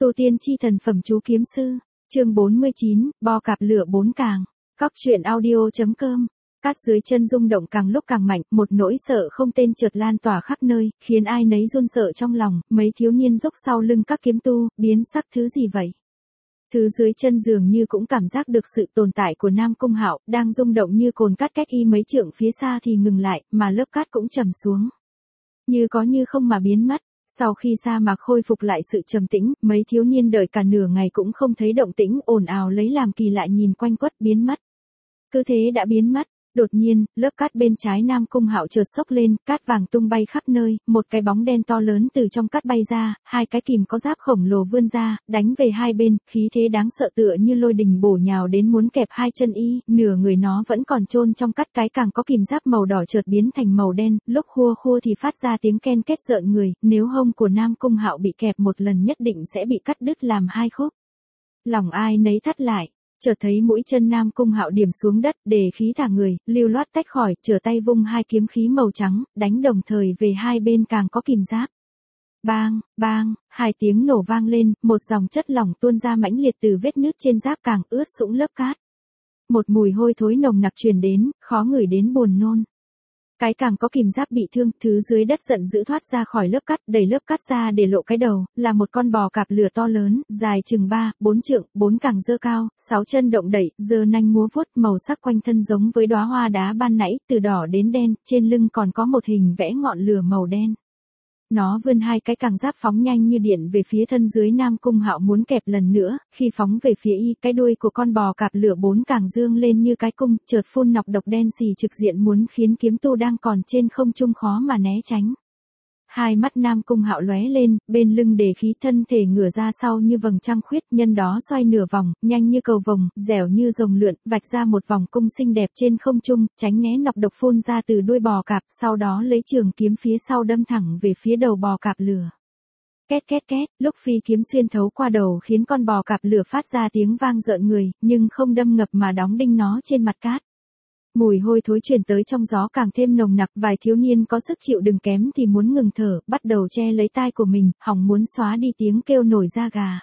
Tu tiên chi thần phẩm chú kiếm sư, chương 49, bo cạp lửa 4 càng. Cóc truyện audio.com. Cát dưới chân rung động càng lúc càng mạnh, một nỗi sợ không tên chợt lan tỏa khắp nơi, khiến ai nấy run sợ trong lòng. Mấy thiếu niên dốc sau lưng các kiếm tu, biến sắc thứ gì vậy? Thứ dưới chân dường như cũng cảm giác được sự tồn tại của Nam Cung Hạo, đang rung động như cồn cát cách y mấy trượng phía xa thì ngừng lại, mà lớp cát cũng trầm xuống. Như có như không mà biến mất. Sau khi sa mạc khôi phục lại sự trầm tĩnh, mấy thiếu niên đợi cả nửa ngày cũng không thấy động tĩnh, ồn ào lấy làm kỳ lạ nhìn quanh quất biến mất. Cứ thế đã biến mất. Đột nhiên, lớp cát bên trái Nam Cung Hạo chợt xốc lên, cát vàng tung bay khắp nơi, một cái bóng đen to lớn từ trong cát bay ra, hai cái kìm có giáp khổng lồ vươn ra, đánh về hai bên, khí thế đáng sợ tựa như lôi đình bổ nhào đến muốn kẹp hai chân y, nửa người nó vẫn còn chôn trong cát, cái càng có kìm giáp màu đỏ chợt biến thành màu đen, lúc khua khua thì phát ra tiếng ken két rợn người, nếu hông của Nam Cung Hạo bị kẹp một lần nhất định sẽ bị cắt đứt làm hai khúc. Lòng ai nấy thắt lại. Chợt thấy mũi chân Nam Cung Hạo điểm xuống đất, để khí thả người, lưu loát tách khỏi, trở tay vung hai kiếm khí màu trắng, đánh đồng thời về hai bên càng có kìm giáp. Bang, bang, hai tiếng nổ vang lên, một dòng chất lỏng tuôn ra mãnh liệt từ vết nứt trên giáp càng ướt sũng lớp cát. Một mùi hôi thối nồng nặc truyền đến, khó ngửi đến buồn nôn. Cái càng có kìm giáp bị thương, thứ dưới đất giận dữ thoát ra khỏi lớp cát, đẩy lớp cát ra để lộ cái đầu, là một con bò cạp lửa to lớn, dài chừng 3-4 trượng, 4 càng giơ cao, 6 chân động đẩy, giơ nanh múa vuốt, màu sắc quanh thân giống với đóa hoa đá ban nãy, từ đỏ đến đen, trên lưng còn có một hình vẽ ngọn lửa màu đen. Nó vươn hai cái càng giáp phóng nhanh như điện về phía thân dưới Nam Cung Hạo muốn kẹp lần nữa, khi phóng về phía y, cái đuôi của con bò cạp lửa 4 càng dương lên như cái cung, chợt phun nọc độc đen xì trực diện muốn khiến kiếm tu đang còn trên không trung khó mà né tránh. Hai mắt Nam Cung Hạo lóe lên, bên lưng để khí, thân thể ngửa ra sau như vầng trăng khuyết, nhân đó xoay nửa vòng, nhanh như cầu vồng, dẻo như rồng lượn, vạch ra một vòng cung xinh đẹp trên không trung, tránh né nọc độc phun ra từ đuôi bò cạp, sau đó lấy trường kiếm phía sau đâm thẳng về phía đầu bò cạp lửa. Két két két, lúc phi kiếm xuyên thấu qua đầu khiến con bò cạp lửa phát ra tiếng vang rợn người, nhưng không đâm ngập mà đóng đinh nó trên mặt cát. Mùi hôi thối truyền tới trong gió càng thêm nồng nặc, vài thiếu niên có sức chịu đựng kém thì muốn ngừng thở, bắt đầu che lấy tai của mình, hỏng muốn xóa đi tiếng kêu nổi da gà.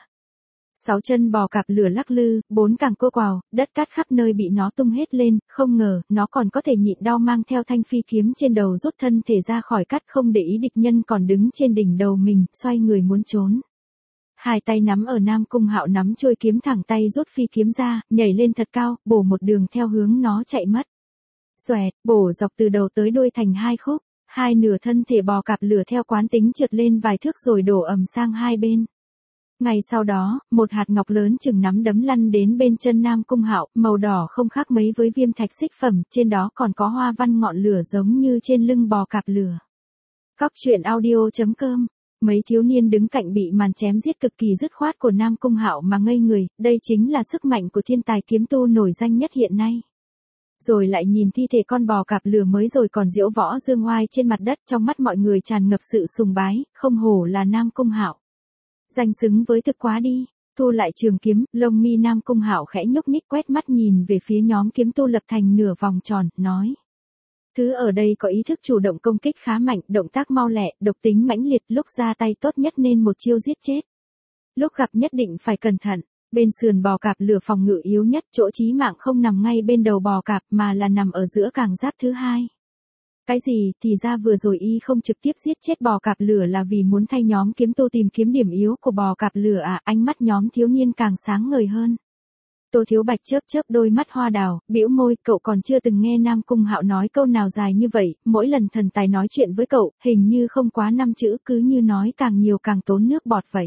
6 chân bò cạp lửa lắc lư, 4 càng cô quào, đất cát khắp nơi bị nó tung hết lên, không ngờ, nó còn có thể nhịn đau mang theo thanh phi kiếm trên đầu rút thân thể ra khỏi cát, không để ý địch nhân còn đứng trên đỉnh đầu mình, xoay người muốn trốn. Hai tay nắm ở Nam Cung Hạo nắm trôi kiếm thẳng tay rút phi kiếm ra, nhảy lên thật cao, bổ một đường theo hướng nó chạy mất. Xoẹt, bổ dọc từ đầu tới đuôi thành hai khúc, hai nửa thân thể bò cạp lửa theo quán tính trượt lên vài thước rồi đổ ầm sang hai bên. Ngay sau đó, một hạt ngọc lớn chừng nắm đấm lăn đến bên chân Nam Cung Hạo, màu đỏ không khác mấy với viêm thạch xích phẩm, trên đó còn có hoa văn ngọn lửa giống như trên lưng bò cạp lửa. Cóc truyện audio.com. Mấy thiếu niên đứng cạnh bị màn chém giết cực kỳ dứt khoát của Nam Cung Hạo mà ngây người, đây chính là sức mạnh của thiên tài kiếm tu nổi danh nhất hiện nay. Rồi lại nhìn thi thể con bò cạp lửa mới rồi còn diễu võ dương oai trên mặt đất, trong mắt mọi người tràn ngập sự sùng bái, không hổ là Nam Cung Hạo. Danh xứng với thực quá đi. Thu lại trường kiếm, lông mi Nam Cung Hạo khẽ nhúc nhích quét mắt nhìn về phía nhóm kiếm tu lập thành nửa vòng tròn, nói. Thứ ở đây có ý thức chủ động công kích khá mạnh, động tác mau lẹ, độc tính mãnh liệt, lúc ra tay tốt nhất nên một chiêu giết chết. Lúc gặp nhất định phải cẩn thận. Bên sườn bò cạp lửa phòng ngự yếu nhất, chỗ chí mạng không nằm ngay bên đầu bò cạp mà là nằm ở giữa càng giáp thứ hai. Cái gì, thì ra vừa rồi y không trực tiếp giết chết bò cạp lửa là vì muốn thay nhóm kiếm tu tìm kiếm điểm yếu của bò cạp lửa à, ánh mắt nhóm thiếu niên càng sáng ngời hơn. Tô Thiếu Bạch chớp chớp đôi mắt hoa đào, bĩu môi, cậu còn chưa từng nghe Nam Cung Hạo nói câu nào dài như vậy, mỗi lần thần tài nói chuyện với cậu, hình như không quá 5 chữ, cứ như nói càng nhiều càng tốn nước bọt vậy.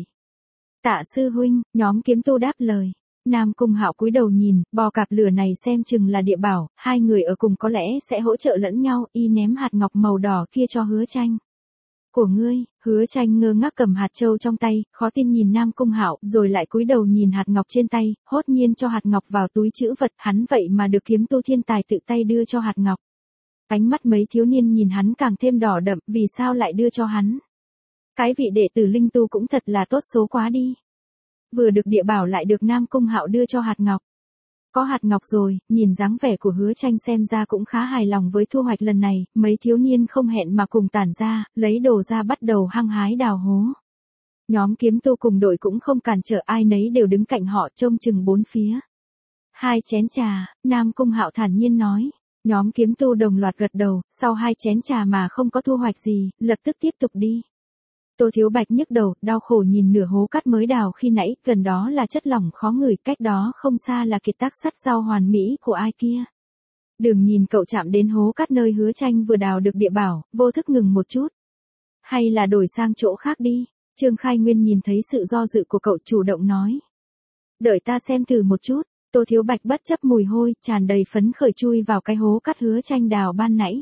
Tạ sư huynh, nhóm kiếm tu đáp lời. Nam Cung Hạo cúi đầu nhìn, bò cạp lửa này xem chừng là địa bảo, hai người ở cùng có lẽ sẽ hỗ trợ lẫn nhau, y ném hạt ngọc màu đỏ kia cho Hứa Tranh. Của ngươi, Hứa Tranh ngơ ngác cầm hạt châu trong tay, khó tin nhìn Nam Cung Hạo, rồi lại cúi đầu nhìn hạt ngọc trên tay, hốt nhiên cho hạt ngọc vào túi trữ vật, hắn vậy mà được kiếm tu thiên tài tự tay đưa cho hạt ngọc. Ánh mắt mấy thiếu niên nhìn hắn càng thêm đỏ đậm, vì sao lại đưa cho hắn? Cái vị đệ tử linh tu cũng thật là tốt số quá đi. Vừa được địa bảo lại được Nam Cung Hạo đưa cho hạt ngọc. Có hạt ngọc rồi, nhìn dáng vẻ của Hứa Tranh xem ra cũng khá hài lòng với thu hoạch lần này, mấy thiếu niên không hẹn mà cùng tản ra, lấy đồ ra bắt đầu hăng hái đào hố. Nhóm kiếm tu cùng đội cũng không cản trở, ai nấy đều đứng cạnh họ trông chừng bốn phía. 2 chén trà, Nam Cung Hạo thản nhiên nói. Nhóm kiếm tu đồng loạt gật đầu, sau 2 chén trà mà không có thu hoạch gì, lập tức tiếp tục đi. Tô Thiếu Bạch nhức đầu, đau khổ nhìn nửa hố cát mới đào khi nãy, gần đó là chất lỏng khó ngửi, cách đó không xa là kiệt tác sắt rau hoàn mỹ của ai kia. Đừng nhìn cậu chạm đến hố cát nơi Hứa Tranh vừa đào được địa bảo, vô thức ngừng một chút. Hay là đổi sang chỗ khác đi, Trương Khai Nguyên nhìn thấy sự do dự của cậu chủ động nói. Đợi ta xem thử một chút, Tô Thiếu Bạch bất chấp mùi hôi, tràn đầy phấn khởi chui vào cái hố cát Hứa Tranh đào ban nãy.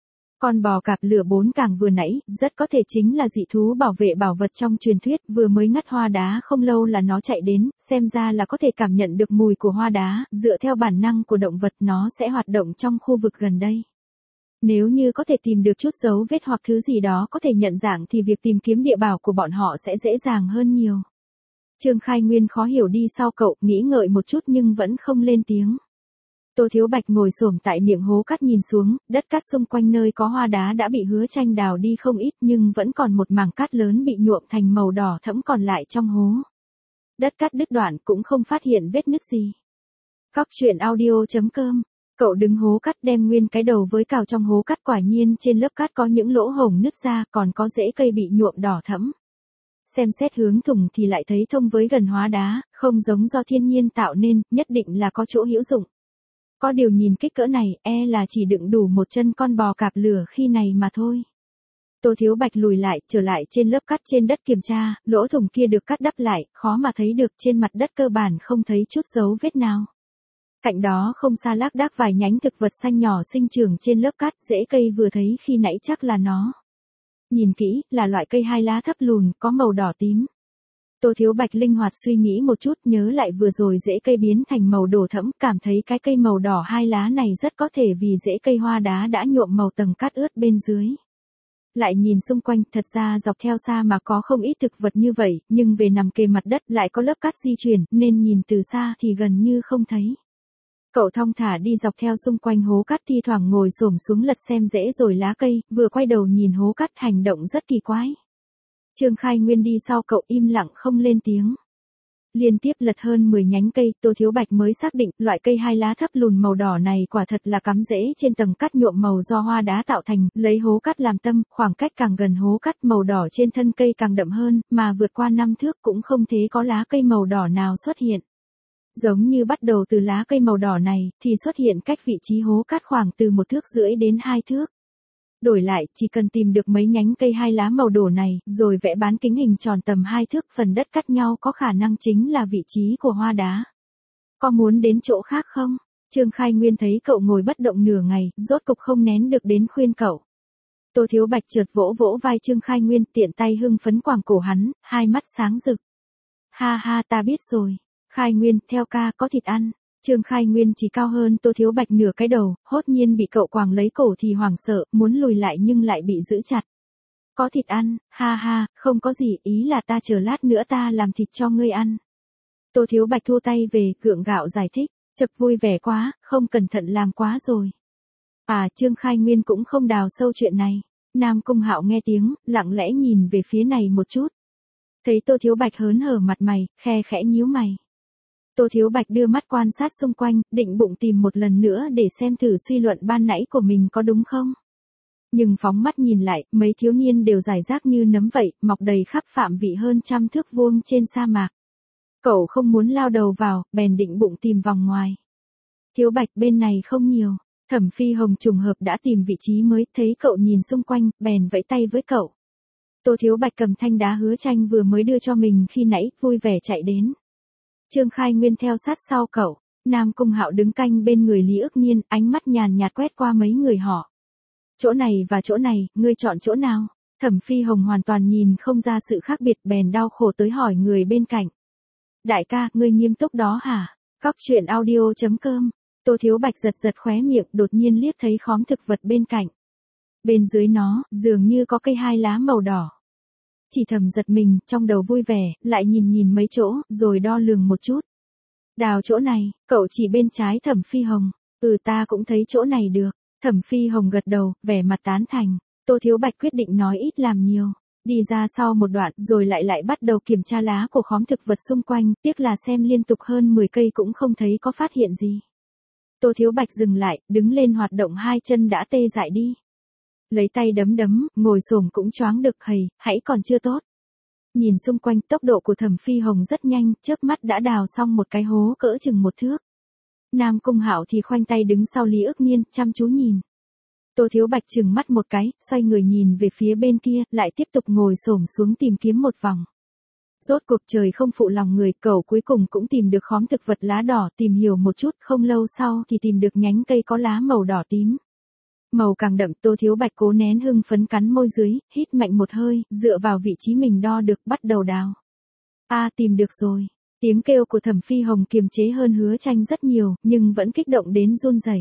Con bò cạp lửa 4 càng vừa nãy, rất có thể chính là dị thú bảo vệ bảo vật trong truyền thuyết, vừa mới ngắt hoa đá không lâu là nó chạy đến, xem ra là có thể cảm nhận được mùi của hoa đá, dựa theo bản năng của động vật nó sẽ hoạt động trong khu vực gần đây. Nếu như có thể tìm được chút dấu vết hoặc thứ gì đó có thể nhận dạng thì việc tìm kiếm địa bảo của bọn họ sẽ dễ dàng hơn nhiều. Trương Khai Nguyên khó hiểu đi sau cậu, nghĩ ngợi một chút nhưng vẫn không lên tiếng. Tô Thiếu Bạch ngồi xổm tại miệng hố cát nhìn xuống, đất cát xung quanh nơi có hoa đá đã bị Hứa Tranh đào đi không ít nhưng vẫn còn một mảng cát lớn bị nhuộm thành màu đỏ thẫm còn lại trong hố. Đất cát đứt đoạn cũng không phát hiện vết nứt gì. Cóc truyện audio.com. Cậu đứng hố cát đem nguyên cái đầu với cào trong hố cát, quả nhiên trên lớp cát có những lỗ hổng nứt ra, còn có rễ cây bị nhuộm đỏ thẫm. Xem xét hướng thủng thì lại thấy thông với gần hóa đá, không giống do thiên nhiên tạo nên, nhất định là có chỗ hữu dụng. Có điều nhìn kích cỡ này, là chỉ đựng đủ một chân con bò cạp lửa khi này mà thôi. Tô Thiếu Bạch lùi lại, trở lại trên lớp cát trên đất kiểm tra, lỗ thủng kia được cắt đắp lại, khó mà thấy được, trên mặt đất cơ bản không thấy chút dấu vết nào. Cạnh đó không xa lác đác vài nhánh thực vật xanh nhỏ sinh trưởng trên lớp cát, rễ cây vừa thấy khi nãy chắc là nó. Nhìn kỹ, là loại cây 2 lá thấp lùn, có màu đỏ tím. Tô Thiếu Bạch linh hoạt suy nghĩ một chút, nhớ lại vừa rồi rễ cây biến thành màu đỏ thẫm, cảm thấy cái cây màu đỏ 2 lá này rất có thể vì rễ cây hoa đá đã nhuộm màu tầng cát ướt bên dưới. Lại nhìn xung quanh, thật ra dọc theo xa mà có không ít thực vật như vậy, nhưng về nằm kề mặt đất lại có lớp cát di chuyển, nên nhìn từ xa thì gần như không thấy. Cậu thong thả đi dọc theo xung quanh hố cát, thi thoảng ngồi xổm xuống lật xem rễ rồi lá cây, vừa quay đầu nhìn hố cát, hành động rất kỳ quái. Trương Khai Nguyên đi sau cậu im lặng không lên tiếng. Liên tiếp lật hơn 10 nhánh cây, Tô Thiếu Bạch mới xác định loại cây 2 lá thấp lùn màu đỏ này quả thật là cắm rễ trên tầng cát nhuộm màu do hoa đá tạo thành, lấy hố cát làm tâm, khoảng cách càng gần hố cát màu đỏ trên thân cây càng đậm hơn, mà vượt qua 5 thước cũng không thấy có lá cây màu đỏ nào xuất hiện. Giống như bắt đầu từ lá cây màu đỏ này, thì xuất hiện cách vị trí hố cát khoảng từ 1,5 thước đến 2 thước. Đổi lại, chỉ cần tìm được mấy nhánh cây 2 lá màu đỏ này, rồi vẽ bán kính hình tròn tầm 2 thước, phần đất cắt nhau có khả năng chính là vị trí của hoa đá. Có muốn đến chỗ khác không? Trương Khai Nguyên thấy cậu ngồi bất động nửa ngày, rốt cục không nén được đến khuyên cậu. Tô Thiếu Bạch chợt vỗ vỗ vai Trương Khai Nguyên, tiện tay hưng phấn quàng cổ hắn, hai mắt sáng rực. Ha ha, ta biết rồi. Khai Nguyên, theo ca, có thịt ăn. Trương Khai Nguyên chỉ cao hơn Tô Thiếu Bạch nửa cái đầu, hốt nhiên bị cậu quàng lấy cổ thì hoảng sợ, muốn lùi lại nhưng lại bị giữ chặt. Có thịt ăn, ha ha, không có gì, ý là ta chờ lát nữa ta làm thịt cho ngươi ăn. Tô Thiếu Bạch thua tay về, gượng gạo giải thích, chật vui vẻ quá, không cẩn thận làm quá rồi. Trương Khai Nguyên cũng không đào sâu chuyện này. Nam Cung Hạo nghe tiếng, lặng lẽ nhìn về phía này một chút. Thấy Tô Thiếu Bạch hớn hở mặt mày, khe khẽ nhíu mày. Tô Thiếu Bạch đưa mắt quan sát xung quanh, định bụng tìm một lần nữa để xem thử suy luận ban nãy của mình có đúng không. Nhưng phóng mắt nhìn lại, mấy thiếu niên đều rải rác như nấm vậy, mọc đầy khắp phạm vị hơn 100 thước vuông trên sa mạc. Cậu không muốn lao đầu vào, bèn định bụng tìm vòng ngoài. Thiếu Bạch bên này không nhiều, Thẩm Phi Hồng trùng hợp đã tìm vị trí mới, thấy cậu nhìn xung quanh, bèn vẫy tay với cậu. Tô Thiếu Bạch cầm thanh đá Hứa Tranh vừa mới đưa cho mình khi nãy, vui vẻ chạy đến. Trương Khai Nguyên theo sát sau cậu, Nam Cung Hạo đứng canh bên người Lý Ức Nhiên, ánh mắt nhàn nhạt quét qua mấy người họ. Chỗ này và chỗ này, ngươi chọn chỗ nào? Thẩm Phi Hồng hoàn toàn nhìn không ra sự khác biệt, bèn đau khổ tới hỏi người bên cạnh. Đại ca, ngươi nghiêm túc đó hả? Cóc truyện audio.com. Tô Thiếu Bạch giật giật khóe miệng, đột nhiên liếc thấy khóm thực vật bên cạnh. Bên dưới nó, dường như có cây 2 lá màu đỏ. Chỉ thầm giật mình, trong đầu vui vẻ, lại nhìn mấy chỗ, rồi đo lường một chút. Đào chỗ này, cậu chỉ bên trái Thẩm Phi Hồng. Ta cũng thấy chỗ này được. Thẩm Phi Hồng gật đầu, vẻ mặt tán thành. Tô Thiếu Bạch quyết định nói ít làm nhiều. Đi ra sau một đoạn rồi lại bắt đầu kiểm tra lá của khóm thực vật xung quanh, tiếc là xem liên tục hơn 10 cây cũng không thấy có phát hiện gì. Tô Thiếu Bạch dừng lại, đứng lên hoạt động hai chân đã tê dại đi. Lấy tay đấm, ngồi xổm cũng choáng được hãy còn chưa tốt. Nhìn xung quanh tốc độ của Thẩm Phi Hồng rất nhanh, chớp mắt đã đào xong một cái hố cỡ chừng 1 thước. Nam Cung Hạo thì khoanh tay đứng sau Lý Ức Nhiên, chăm chú nhìn. Tô Thiếu Bạch trừng mắt một cái, xoay người nhìn về phía bên kia, lại tiếp tục ngồi xổm xuống tìm kiếm một vòng. Rốt cuộc trời không phụ lòng người, cậu cuối cùng cũng tìm được khóm thực vật lá đỏ, tìm hiểu một chút, không lâu sau thì tìm được nhánh cây có lá màu đỏ tím. Màu càng đậm, Tô Thiếu Bạch cố nén hưng phấn cắn môi dưới, hít mạnh một hơi, dựa vào vị trí mình đo được, bắt đầu đào. Tìm được rồi. Tiếng kêu của Thẩm Phi Hồng kiềm chế hơn Hứa Tranh rất nhiều, nhưng vẫn kích động đến run rẩy.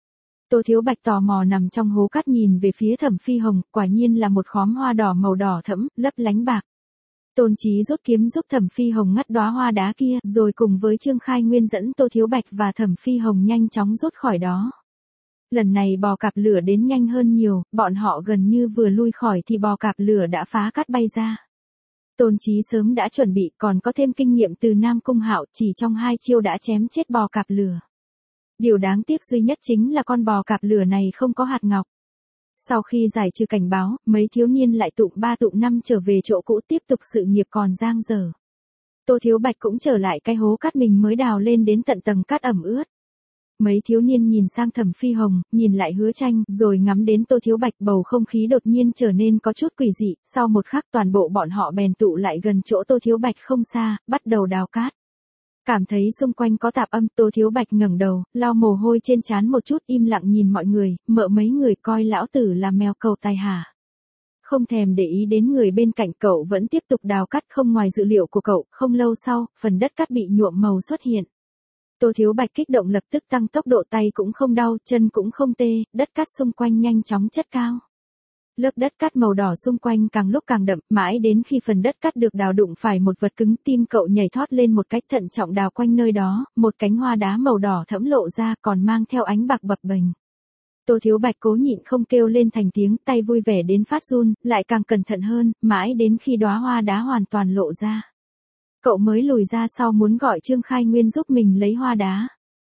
Tô Thiếu Bạch tò mò nằm trong hố cát nhìn về phía Thẩm Phi Hồng, quả nhiên là một khóm hoa đỏ màu đỏ thẫm, lấp lánh bạc. Tôn Chí rút kiếm giúp Thẩm Phi Hồng ngắt đóa hoa đá kia, rồi cùng với Trương Khai Nguyên dẫn Tô Thiếu Bạch và Thẩm Phi Hồng nhanh chóng rút khỏi đó. Lần này bò cạp lửa đến nhanh hơn nhiều, bọn họ gần như vừa lui khỏi thì bò cạp lửa đã phá cát bay ra. Tôn Chí sớm đã chuẩn bị, còn có thêm kinh nghiệm từ Nam Cung Hạo, chỉ trong 2 chiêu đã chém chết bò cạp lửa. Điều đáng tiếc duy nhất chính là con bò cạp lửa này không có hạt ngọc. Sau khi giải trừ cảnh báo, mấy thiếu niên lại tụm 3 tụm 5 trở về chỗ cũ tiếp tục sự nghiệp còn dang dở. Tô Thiếu Bạch cũng trở lại cái hố cát mình mới đào lên đến tận tầng cát ẩm ướt. Mấy thiếu niên nhìn sang Thẩm Phi Hồng, nhìn lại Hứa Tranh, rồi ngắm đến Tô Thiếu Bạch, bầu không khí đột nhiên trở nên có chút quỷ dị, sau một khắc toàn bộ bọn họ bèn tụ lại gần chỗ Tô Thiếu Bạch không xa, bắt đầu đào cát. Cảm thấy xung quanh có tạp âm, Tô Thiếu Bạch ngẩng đầu, lau mồ hôi trên trán một chút, im lặng nhìn mọi người, mợ mấy người coi lão tử là mèo cầu tài hả? Không thèm để ý đến người bên cạnh, cậu vẫn tiếp tục đào cát. Không ngoài dự liệu của cậu, không lâu sau, phần đất cát bị nhuộm màu xuất hiện. Tô Thiếu Bạch kích động lập tức tăng tốc độ, tay cũng không đau, chân cũng không tê, đất cát xung quanh nhanh chóng chất cao. Lớp đất cát màu đỏ xung quanh càng lúc càng đậm, mãi đến khi phần đất cát được đào đụng phải một vật cứng, tim cậu nhảy thoát lên một cách thận trọng đào quanh nơi đó, một cánh hoa đá màu đỏ thẫm lộ ra còn mang theo ánh bạc bập bềnh. Tô Thiếu Bạch cố nhịn không kêu lên thành tiếng, tay vui vẻ đến phát run, lại càng cẩn thận hơn, mãi đến khi đóa hoa đá hoàn toàn lộ ra. Cậu mới lùi ra sau muốn gọi Trương Khai Nguyên giúp mình lấy hoa đá.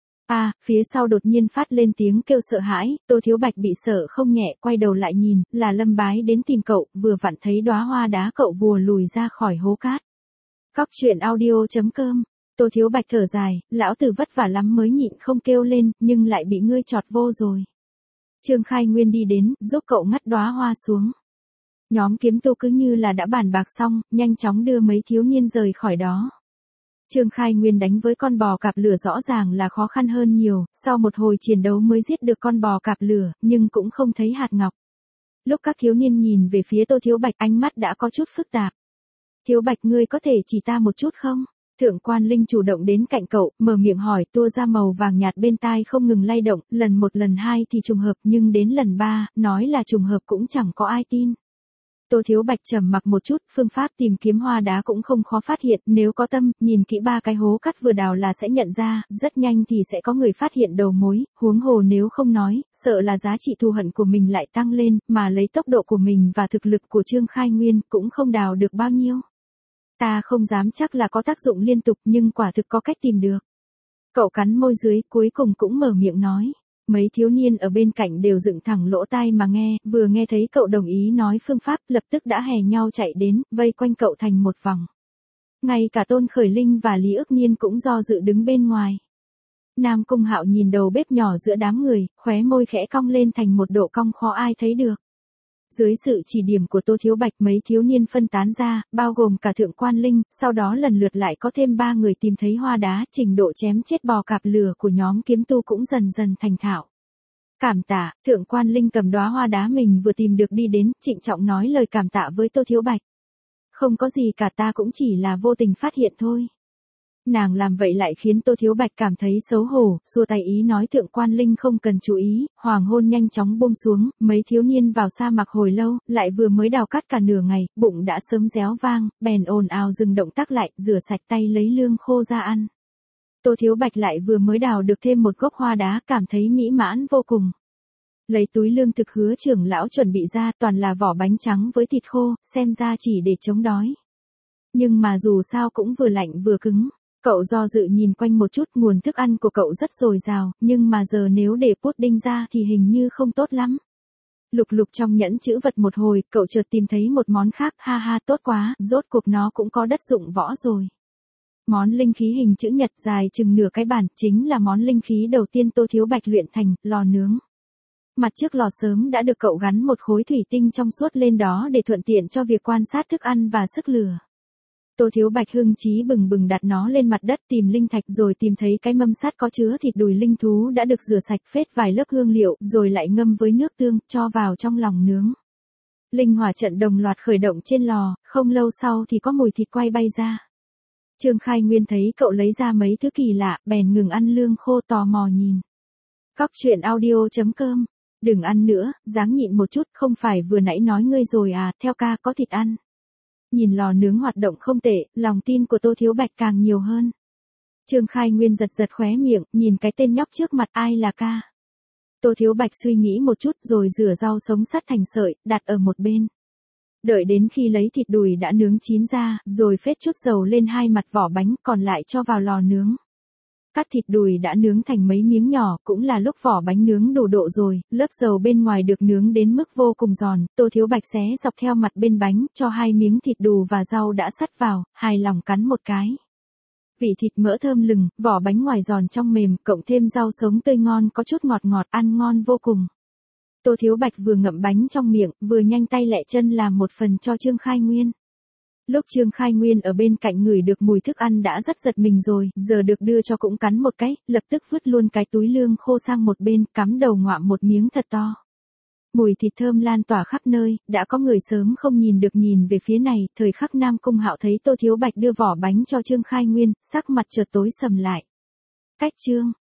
Phía sau đột nhiên phát lên tiếng kêu sợ hãi, Tô Thiếu Bạch bị sợ không nhẹ, quay đầu lại nhìn, là Lâm Bái đến tìm cậu, vừa vặn thấy đóa hoa đá cậu vùa lùi ra khỏi hố cát. Cóc truyện audio.com. Tô Thiếu Bạch thở dài, lão tử vất vả lắm mới nhịn không kêu lên, nhưng lại bị ngươi chọt vô rồi. Trương Khai Nguyên đi đến, giúp cậu ngắt đóa hoa xuống. Nhóm kiếm tu cứ như là đã bàn bạc xong, nhanh chóng đưa mấy thiếu niên rời khỏi đó. Trương Khai Nguyên đánh với con bò cạp lửa rõ ràng là khó khăn hơn nhiều, sau một hồi chiến đấu mới giết được con bò cạp lửa, nhưng cũng không thấy hạt ngọc. Lúc các thiếu niên nhìn về phía Tô Thiếu Bạch, ánh mắt đã có chút phức tạp. Thiếu Bạch, ngươi có thể chỉ ta một chút không? Thượng Quan Linh chủ động đến cạnh cậu, mở miệng hỏi, tua ra màu vàng nhạt bên tai không ngừng lay động, lần 1 lần 2 thì trùng hợp, nhưng đến lần 3, nói là trùng hợp cũng chẳng có ai tin. Tô Thiếu Bạch trầm mặc một chút, phương pháp tìm kiếm hoa đá cũng không khó phát hiện, nếu có tâm, nhìn kỹ 3 cái hố cát vừa đào là sẽ nhận ra, rất nhanh thì sẽ có người phát hiện đầu mối, huống hồ nếu không nói, sợ là giá trị thù hận của mình lại tăng lên, mà lấy tốc độ của mình và thực lực của Trương Khai Nguyên cũng không đào được bao nhiêu. Ta không dám chắc là có tác dụng liên tục, nhưng quả thực có cách tìm được. Cậu cắn môi dưới, cuối cùng cũng mở miệng nói. Mấy thiếu niên ở bên cạnh đều dựng thẳng lỗ tai mà nghe, vừa nghe thấy cậu đồng ý nói phương pháp, lập tức đã hè nhau chạy đến, vây quanh cậu thành một vòng. Ngay cả Tôn Khởi Linh và Lý Ức Nhiên cũng do dự đứng bên ngoài. Nam Cung Hạo nhìn đầu bếp nhỏ giữa đám người, khóe môi khẽ cong lên thành một độ cong khó ai thấy được. Dưới sự chỉ điểm của Tô Thiếu Bạch, mấy thiếu niên phân tán ra, bao gồm cả Thượng Quan Linh, sau đó lần lượt lại có thêm 3 người tìm thấy hoa đá, trình độ chém chết bò cạp lửa của nhóm kiếm tu cũng dần dần thành thạo. Cảm tạ, Thượng Quan Linh cầm đóa hoa đá mình vừa tìm được đi đến, trịnh trọng nói lời cảm tạ với Tô Thiếu Bạch. Không có gì cả, ta cũng chỉ là vô tình phát hiện thôi. Nàng làm vậy lại khiến Tô Thiếu Bạch cảm thấy xấu hổ, xua tay ý nói Thượng Quan Linh không cần chú ý, hoàng hôn nhanh chóng buông xuống, mấy thiếu niên vào sa mạc hồi lâu, lại vừa mới đào cát cả nửa ngày, bụng đã sớm réo vang, bèn ồn ào dừng động tác lại, rửa sạch tay lấy lương khô ra ăn. Tô Thiếu Bạch lại vừa mới đào được thêm một gốc hoa đá, cảm thấy mỹ mãn vô cùng. Lấy túi lương thực Hứa trưởng lão chuẩn bị ra toàn là vỏ bánh trắng với thịt khô, xem ra chỉ để chống đói. Nhưng mà dù sao cũng vừa lạnh vừa cứng. Cậu do dự nhìn quanh một chút, nguồn thức ăn của cậu rất dồi dào, nhưng mà giờ nếu để pudding ra thì hình như không tốt lắm. Lục lục trong nhẫn chữ vật một hồi, cậu chợt tìm thấy một món khác, ha ha tốt quá, rốt cuộc nó cũng có đất dụng võ rồi. Món linh khí hình chữ nhật dài chừng nửa cái bàn, chính là món linh khí đầu tiên Tô Thiếu Bạch luyện thành, lò nướng. Mặt trước lò sớm đã được cậu gắn một khối thủy tinh trong suốt lên đó để thuận tiện cho việc quan sát thức ăn và sức lửa. Tô Thiếu Bạch hưng chí bừng bừng đặt nó lên mặt đất tìm linh thạch rồi tìm thấy cái mâm sắt có chứa thịt đùi linh thú đã được rửa sạch phết vài lớp hương liệu rồi lại ngâm với nước tương cho vào trong lòng nướng. Linh hỏa trận đồng loạt khởi động trên lò, không lâu sau thì có mùi thịt quay bay ra. Trương Khai Nguyên thấy cậu lấy ra mấy thứ kỳ lạ, bèn ngừng ăn lương khô tò mò nhìn. Cóc truyện audio.com. Đừng ăn nữa, ráng nhịn một chút, không phải vừa nãy nói ngươi rồi à, theo ca có thịt ăn. Nhìn lò nướng hoạt động không tệ, lòng tin của Tô Thiếu Bạch càng nhiều hơn. Trương Khai Nguyên giật giật khóe miệng, nhìn cái tên nhóc trước mặt ai là ca. Tô Thiếu Bạch suy nghĩ một chút rồi rửa rau sống sắt thành sợi, đặt ở một bên. Đợi đến khi lấy thịt đùi đã nướng chín ra, rồi phết chút dầu lên hai mặt vỏ bánh còn lại cho vào lò nướng. Cắt thịt đùi đã nướng thành mấy miếng nhỏ, cũng là lúc vỏ bánh nướng đủ độ rồi, lớp dầu bên ngoài được nướng đến mức vô cùng giòn, Tô Thiếu Bạch xé dọc theo mặt bên bánh, cho hai miếng thịt đù và rau đã sắt vào, hài lòng cắn một cái. Vị thịt mỡ thơm lừng, vỏ bánh ngoài giòn trong mềm, cộng thêm rau sống tươi ngon có chút ngọt ngọt, ăn ngon vô cùng. Tô Thiếu Bạch vừa ngậm bánh trong miệng, vừa nhanh tay lẹ chân làm một phần cho Trương Khai Nguyên. Lúc Trương Khai Nguyên ở bên cạnh ngửi được mùi thức ăn đã rất giật mình rồi, giờ được đưa cho cũng cắn một cái, lập tức vứt luôn cái túi lương khô sang một bên, cắm đầu ngoạm một miếng thật to. Mùi thịt thơm lan tỏa khắp nơi, đã có người sớm không nhìn được nhìn về phía này, thời khắc Nam Cung Hạo thấy Tô Thiếu Bạch đưa vỏ bánh cho Trương Khai Nguyên, sắc mặt chợt tối sầm lại. Cách Trương